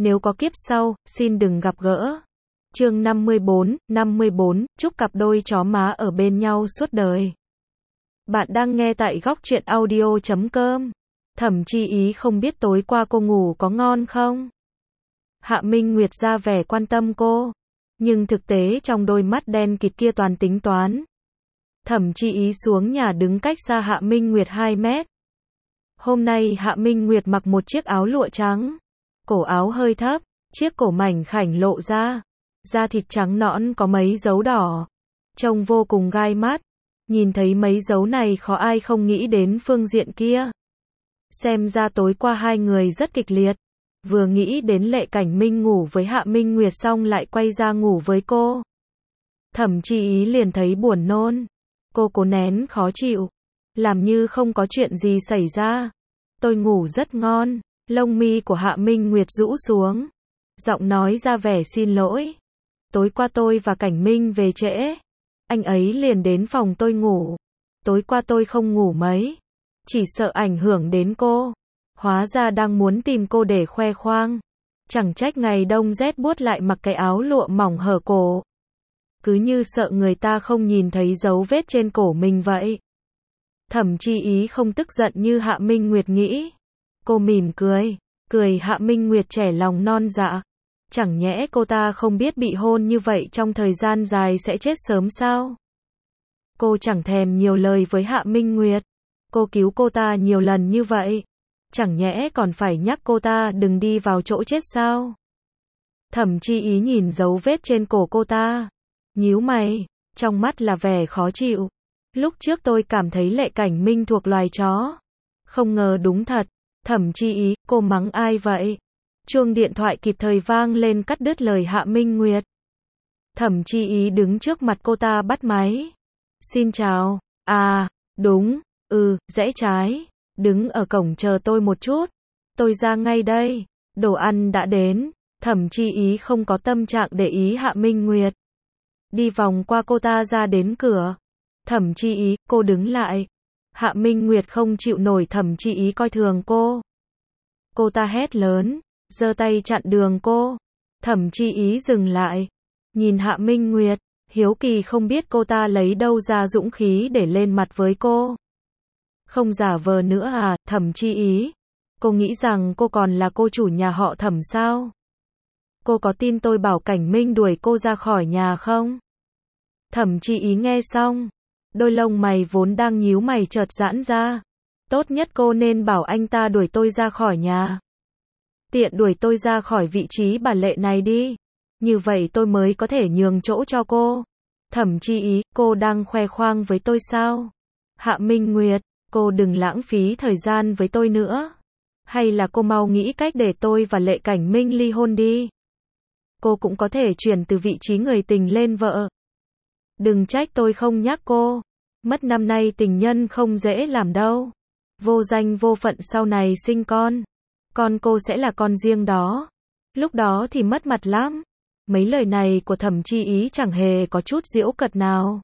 nếu có kiếp sau, xin đừng gặp gỡ. Chương 54, chúc cặp đôi chó má ở bên nhau suốt đời. Bạn đang nghe tại góc truyện audio.com. Thẩm Chi Ý không biết tối qua cô ngủ có ngon không? Hạ Minh Nguyệt ra vẻ quan tâm cô, nhưng thực tế trong đôi mắt đen kịt kia toàn tính toán. Thẩm Chi Ý xuống nhà đứng cách xa Hạ Minh Nguyệt 2 mét. Hôm nay Hạ Minh Nguyệt mặc một chiếc áo lụa trắng, cổ áo hơi thấp, chiếc cổ mảnh khảnh lộ ra, da thịt trắng nõn có mấy dấu đỏ, trông vô cùng gai mắt. Nhìn thấy mấy dấu này khó ai không nghĩ đến phương diện kia. Xem ra tối qua hai người rất kịch liệt. Vừa nghĩ đến Lệ Cảnh Minh ngủ với Hạ Minh Nguyệt xong lại quay ra ngủ với cô, Thẩm Chi Ý liền thấy buồn nôn. Cô cố nén khó chịu, làm như không có chuyện gì xảy ra. Tôi ngủ rất ngon. Lông mi của Hạ Minh Nguyệt rũ xuống, giọng nói ra vẻ xin lỗi. Tối qua tôi và Cảnh Minh về trễ, anh ấy liền đến phòng tôi ngủ. Tối qua tôi không ngủ mấy, chỉ sợ ảnh hưởng đến cô. Hóa ra đang muốn tìm cô để khoe khoang. Chẳng trách ngày đông rét buốt lại mặc cái áo lụa mỏng hở cổ. Cứ như sợ người ta không nhìn thấy dấu vết trên cổ mình vậy. Thẩm Chi Ý không tức giận như Hạ Minh Nguyệt nghĩ. Cô mỉm cười, Hạ Minh Nguyệt trẻ lòng non dạ. Chẳng nhẽ cô ta không biết bị hôn như vậy trong thời gian dài sẽ chết sớm sao? Cô chẳng thèm nhiều lời với Hạ Minh Nguyệt. Cô cứu cô ta nhiều lần như vậy, chẳng nhẽ còn phải nhắc cô ta đừng đi vào chỗ chết sao? Thẩm Chi Ý nhìn dấu vết trên cổ cô ta, nhíu mày, trong mắt là vẻ khó chịu. Lúc trước tôi cảm thấy Lệ Cảnh Minh thuộc loài chó, không ngờ đúng thật. Thẩm Chi Ý, cô mắng ai vậy? Chuông điện thoại kịp thời vang lên cắt đứt lời Hạ Minh Nguyệt. Thẩm Chi Ý đứng trước mặt cô ta bắt máy. Xin chào. À, đúng, rẽ trái. Đứng ở cổng chờ tôi một chút. Tôi ra ngay đây. Đồ ăn đã đến. Thẩm Chi Ý không có tâm trạng để ý Hạ Minh Nguyệt. Đi vòng qua cô ta ra đến cửa. Thẩm Chi Ý, cô đứng lại. Hạ Minh Nguyệt không chịu nổi Thẩm Chi Ý coi thường cô. Cô ta hét lớn, giơ tay chặn đường cô. Thẩm Chi Ý dừng lại, nhìn Hạ Minh Nguyệt, hiếu kỳ không biết cô ta lấy đâu ra dũng khí để lên mặt với cô. Không giả vờ nữa à, Thẩm Chi Ý? Cô nghĩ rằng cô còn là cô chủ nhà họ Thẩm sao? Cô có tin tôi bảo Cảnh Minh đuổi cô ra khỏi nhà không? Thẩm Chi Ý nghe xong, đôi lông mày vốn đang nhíu mày chợt giãn ra. Tốt nhất cô nên bảo anh ta đuổi tôi ra khỏi nhà. Tiện đuổi tôi ra khỏi vị trí bà Lệ này đi. Như vậy tôi mới có thể nhường chỗ cho cô. Thẩm Chi Ý, cô đang khoe khoang với tôi sao? Hạ Minh Nguyệt, cô đừng lãng phí thời gian với tôi nữa. Hay là cô mau nghĩ cách để tôi và Lệ Cảnh Minh ly hôn đi. Cô cũng có thể chuyển từ vị trí người tình lên vợ. Đừng trách tôi không nhắc cô. Mất năm nay tình nhân không dễ làm đâu. Vô danh vô phận sau này sinh con cô sẽ là con riêng đó. Lúc đó thì mất mặt lắm. Mấy lời này của Thẩm Chi Ý chẳng hề có chút giễu cợt nào.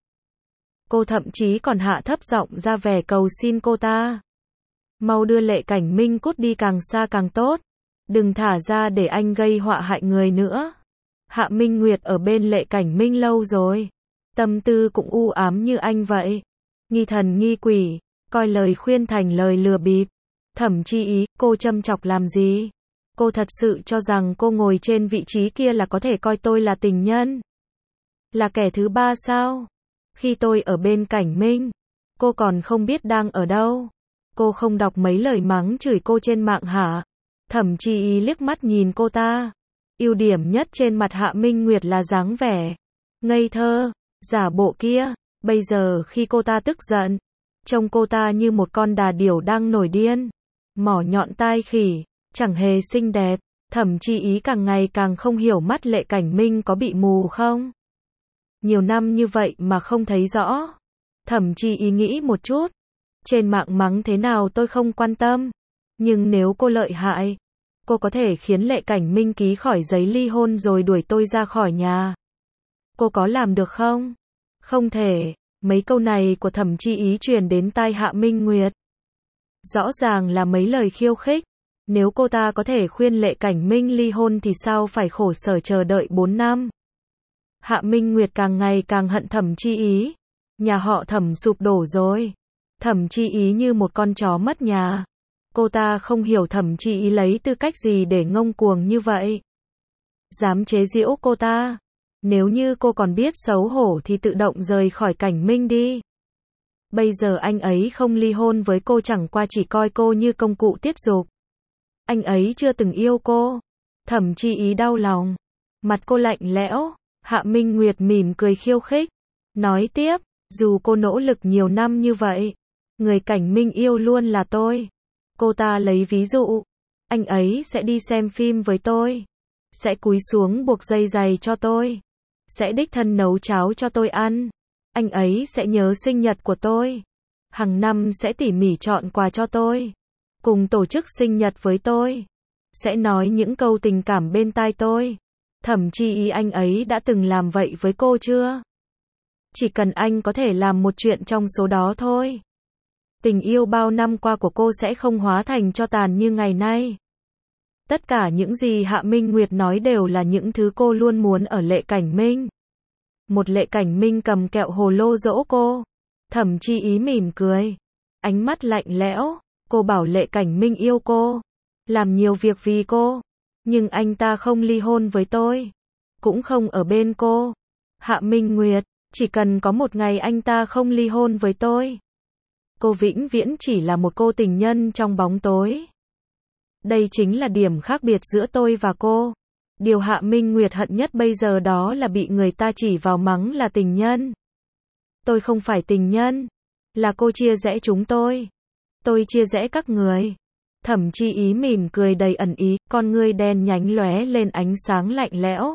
Cô thậm chí còn hạ thấp giọng ra vẻ cầu xin cô ta. Mau đưa Lệ Cảnh Minh cút đi càng xa càng tốt. Đừng thả ra để anh gây họa hại người nữa. Hạ Minh Nguyệt ở bên Lệ Cảnh Minh lâu rồi. Tâm tư cũng u ám như anh vậy. Nghi thần nghi quỷ, coi lời khuyên thành lời lừa bịp. Thẩm Chi Ý, cô châm chọc làm gì? Cô thật sự cho rằng cô ngồi trên vị trí kia là có thể coi tôi là tình nhân? Là kẻ thứ ba sao? Khi tôi ở bên Cảnh Minh, cô còn không biết đang ở đâu. Cô không đọc mấy lời mắng chửi cô trên mạng hả? Thẩm Chi Ý liếc mắt nhìn cô ta. Ưu điểm nhất trên mặt Hạ Minh Nguyệt là dáng vẻ ngây thơ, giả bộ kia. Bây giờ khi cô ta tức giận, trông cô ta như một con đà điểu đang nổi điên. Mỏ nhọn tai khỉ, chẳng hề xinh đẹp. Thẩm Chi Ý càng ngày càng không hiểu mắt Lệ Cảnh Minh có bị mù không? Nhiều năm như vậy mà không thấy rõ. Thẩm Chi Ý nghĩ một chút. Trên mạng mắng thế nào tôi không quan tâm. Nhưng nếu cô lợi hại, cô có thể khiến Lệ Cảnh Minh ký khỏi giấy ly hôn rồi đuổi tôi ra khỏi nhà. Cô có làm được không? Không thể. Mấy câu này của Thẩm Chi Ý truyền đến tai Hạ Minh Nguyệt. Rõ ràng là mấy lời khiêu khích, Nếu cô ta có thể khuyên Lệ Cảnh Minh ly hôn thì sao phải khổ sở chờ đợi 4 năm. Hạ Minh Nguyệt càng ngày càng hận Thẩm Chi Ý. Nhà họ Thẩm sụp đổ rồi. Thẩm Chi Ý như một con chó mất nhà. Cô ta không hiểu Thẩm Chi Ý lấy tư cách gì để ngông cuồng như vậy. Dám chế giễu cô ta. Nếu như cô còn biết xấu hổ thì tự động rời khỏi Cảnh Minh đi. Bây giờ anh ấy không ly hôn với cô chẳng qua chỉ coi cô như công cụ tiết dục. Anh ấy chưa từng yêu cô. Thẩm Chi Ý đau lòng. Mặt cô lạnh lẽo. Hạ Minh Nguyệt mỉm cười khiêu khích. Nói tiếp, dù cô nỗ lực nhiều năm như vậy, người Cảnh Minh yêu luôn là tôi. Cô ta lấy ví dụ. Anh ấy sẽ đi xem phim với tôi. Sẽ cúi xuống buộc dây giày cho tôi. Sẽ đích thân nấu cháo cho tôi ăn. Anh ấy sẽ nhớ sinh nhật của tôi. Hàng năm sẽ tỉ mỉ chọn quà cho tôi. Cùng tổ chức sinh nhật với tôi. Sẽ nói những câu tình cảm bên tai tôi. Thẩm Chi Ý, anh ấy đã từng làm vậy với cô chưa? Chỉ cần anh có thể làm một chuyện trong số đó thôi. Tình yêu bao năm qua của cô sẽ không hóa thành tro tàn như ngày nay. Tất cả những gì Hạ Minh Nguyệt nói đều là những thứ cô luôn muốn ở Lệ Cảnh Minh. Một Lệ Cảnh Minh cầm kẹo hồ lô dỗ cô. Thẩm Chi Ý mỉm cười. Ánh mắt lạnh lẽo. Cô bảo Lệ Cảnh Minh yêu cô. Làm nhiều việc vì cô. Nhưng anh ta không ly hôn với tôi. Cũng không ở bên cô. Hạ Minh Nguyệt, chỉ cần có một ngày anh ta không ly hôn với tôi. Cô vĩnh viễn chỉ là một cô tình nhân trong bóng tối. Đây chính là điểm khác biệt giữa tôi và cô. Điều Hạ Minh Nguyệt hận nhất bây giờ đó là bị người ta chỉ vào mắng là tình nhân. Tôi không phải tình nhân. Là cô chia rẽ chúng tôi. Tôi chia rẽ các người. Thẩm Chi Ý mỉm cười đầy ẩn ý, con ngươi đen nhánh lóe lên ánh sáng lạnh lẽo.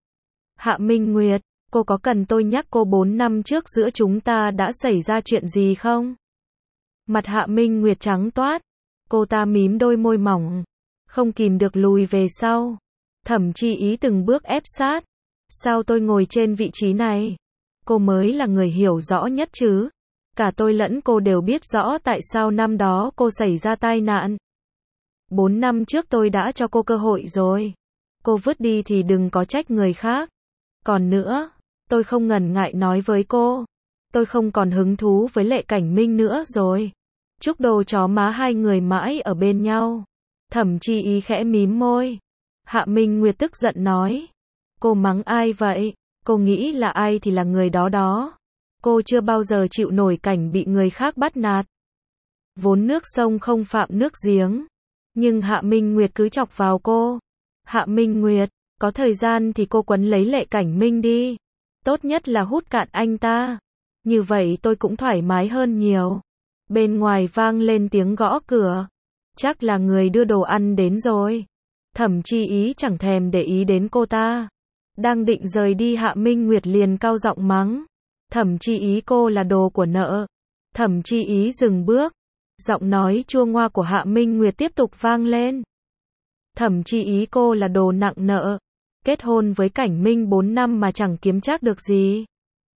Hạ Minh Nguyệt, cô có cần tôi nhắc cô 4 năm trước giữa chúng ta đã xảy ra chuyện gì không? Mặt Hạ Minh Nguyệt trắng toát. Cô ta mím đôi môi mỏng. Không kìm được lùi về sau. Thẩm Chi Ý từng bước ép sát. Sao tôi ngồi trên vị trí này? Cô mới là người hiểu rõ nhất chứ. Cả tôi lẫn cô đều biết rõ tại sao năm đó cô xảy ra tai nạn. 4 năm trước tôi đã cho cô cơ hội rồi. Cô vứt đi thì đừng có trách người khác. Còn nữa, tôi không ngần ngại nói với cô. Tôi không còn hứng thú với Lệ Cảnh Minh nữa rồi. Chúc đồ chó má hai người mãi ở bên nhau. Thẩm Chi Ý khẽ mím môi. Hạ Minh Nguyệt tức giận nói. Cô mắng ai vậy? Cô nghĩ là ai thì là người đó đó. Cô chưa bao giờ chịu nổi cảnh bị người khác bắt nạt. Vốn nước sông không phạm nước giếng. Nhưng Hạ Minh Nguyệt cứ chọc vào cô. Hạ Minh Nguyệt, có thời gian thì cô quấn lấy Lệ Cảnh Minh đi. Tốt nhất là hút cạn anh ta. Như vậy tôi cũng thoải mái hơn nhiều. Bên ngoài vang lên tiếng gõ cửa. Chắc là người đưa đồ ăn đến rồi. Thẩm Chi Ý chẳng thèm để ý đến cô ta. Đang định rời đi, Hạ Minh Nguyệt liền cao giọng mắng. Thẩm Chi Ý, cô là đồ của nợ. Thẩm Chi Ý dừng bước. Giọng nói chua ngoa của Hạ Minh Nguyệt tiếp tục vang lên. Thẩm Chi Ý, cô là đồ nặng nợ. Kết hôn với Cảnh Minh 4 năm mà chẳng kiếm trác được gì.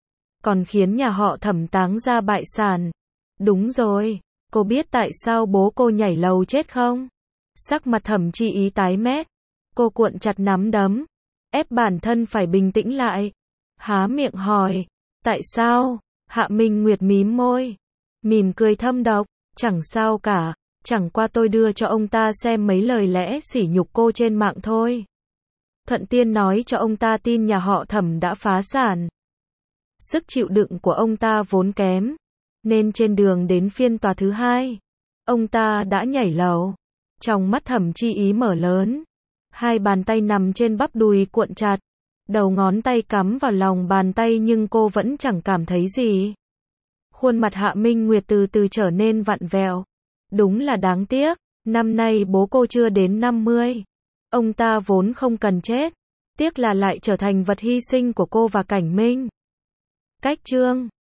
Còn khiến nhà họ Thẩm táng ra bại sản. Đúng rồi, cô biết tại sao bố cô nhảy lầu chết không? Sắc mặt Thẩm Chi Ý tái mét. Cô cuộn chặt nắm đấm. Ép bản thân phải bình tĩnh lại. Há miệng hỏi. Tại sao? Hạ Minh Nguyệt mím môi. Mỉm cười thâm độc. Chẳng sao cả. Chẳng qua tôi đưa cho ông ta xem mấy lời lẽ sỉ nhục cô trên mạng thôi. Thuận tiên nói cho ông ta tin nhà họ Thẩm đã phá sản. Sức chịu đựng của ông ta vốn kém. Nên trên đường đến phiên tòa thứ 2, ông ta đã nhảy lầu. Trong mắt Thẩm Chi Ý mở lớn. Hai bàn tay nằm trên bắp đùi cuộn chặt. Đầu ngón tay cắm vào lòng bàn tay nhưng cô vẫn chẳng cảm thấy gì. Khuôn mặt Hạ Minh Nguyệt từ từ trở nên vặn vẹo. Đúng là đáng tiếc. Năm nay bố cô chưa đến 50. Ông ta vốn không cần chết. Tiếc là lại trở thành vật hy sinh của cô và Cảnh Minh. Cách chương